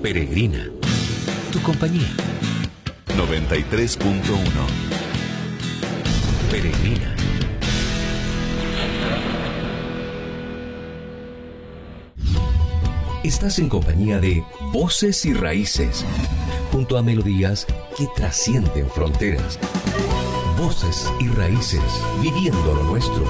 Peregrina, tu compañía. 93.1. Peregrina. Estás en compañía de Voces y Raíces, junto a melodías que trascienden fronteras. Voces y Raíces, viviendo lo nuestro.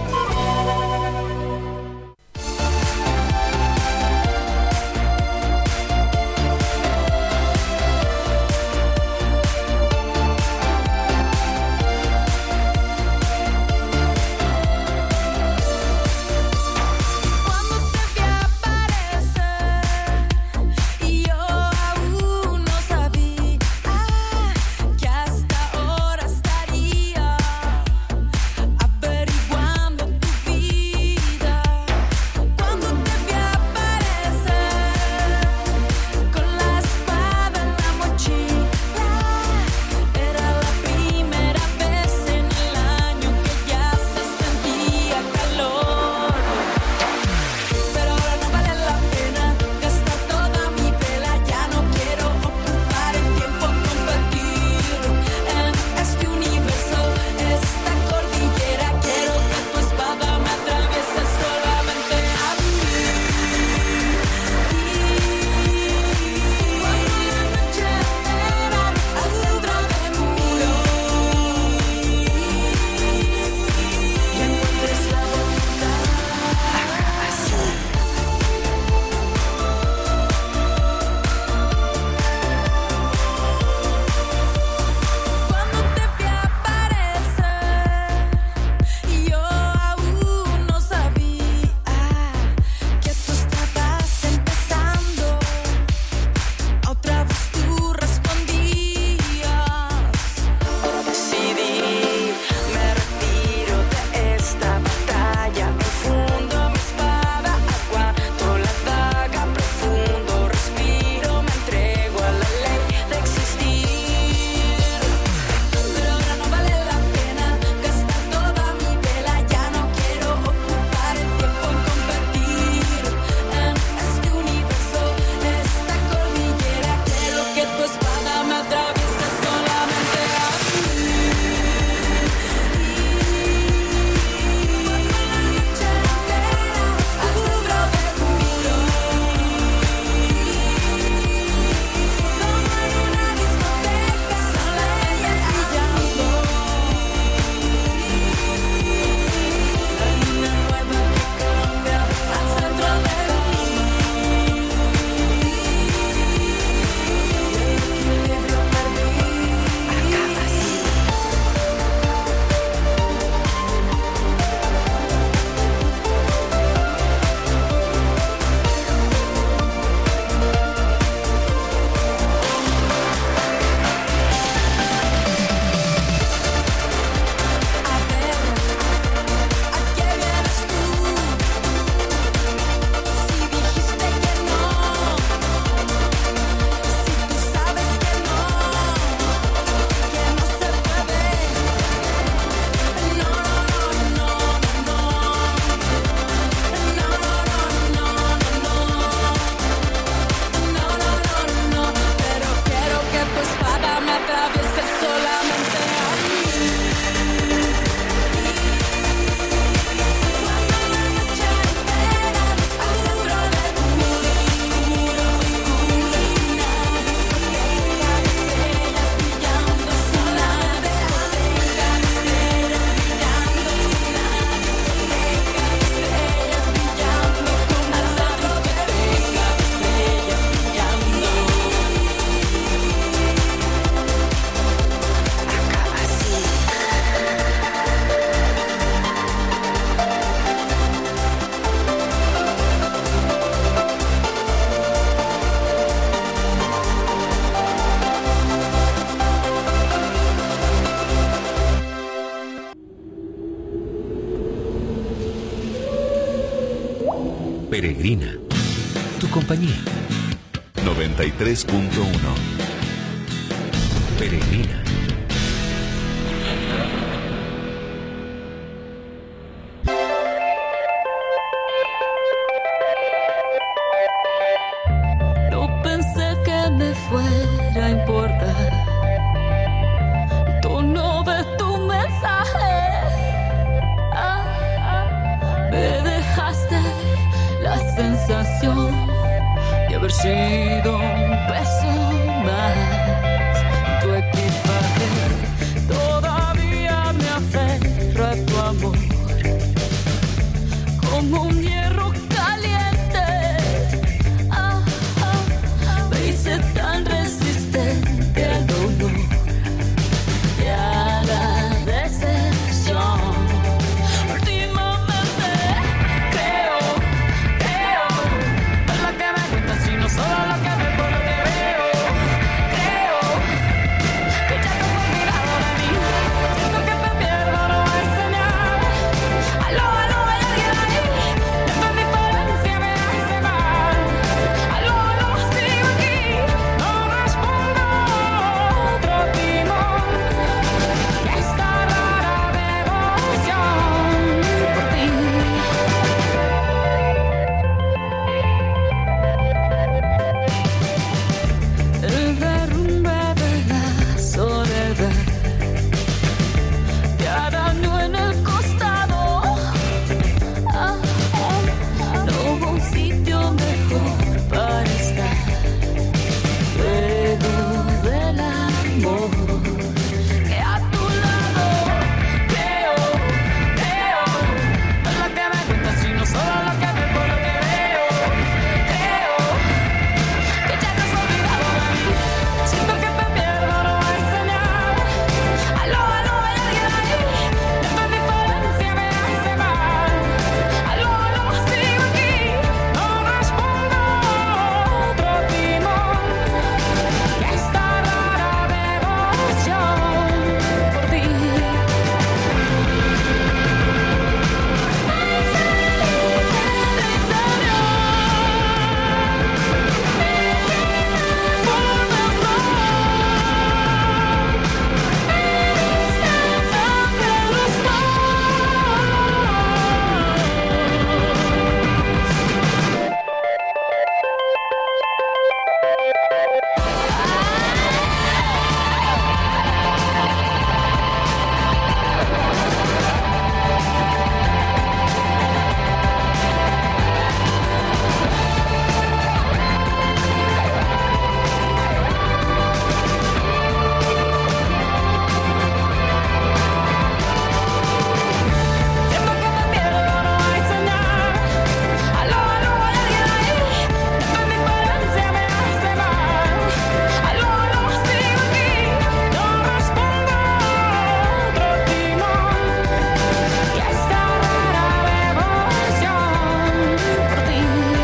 Peregrina, tu compañía. 93.1. Peregrina. No pensé sensación de haber sido un peso más. Tu equipaje todavía me aferra a tu amor, como un hierro caliente. Me hice tan resistente al dolor y a la decepción. Últimamente creo en lo que me cuentas y no solo lo que me por lo que veo. Creo que ya te has olvidado de mí. Siento que me pierdo, no hay señal. Aló, hay alguien ahí. Tanta diferencia me hace mal. Aló, sigo aquí. No respondo otro timón. Y esta rara devoción por ti. El derrumbe de la soledad te arañó en el costado. No hubo un sitio mejor para estar luego del amor que a tu lado. Creo en lo que me cuentas y no solo lo que me por lo que veo. Creo que ya te has olvidado de mí. Siento que me pierdo, no hay señal. Aló, hay alguien ahí. Tanta diferencia me hace mal. Aló, sigo aquí. No respondo otro timón. Y esta rara devoción por ti. Siento que me pierdo, no hay señal. Aló, hay alguien ahí. Tanta diferencia me hace mal. Aló, sigo aquí. No respondo otro timón. Y esta rara devoción por ti.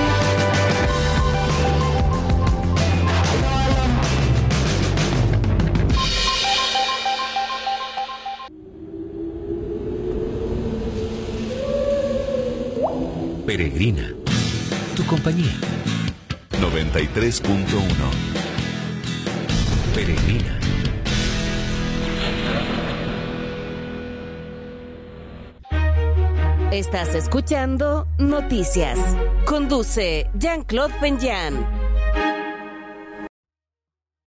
Peregrina, tu compañía. 93.1. Peregrina. Estás escuchando Noticias. Conduce Jean-Claude Benyan.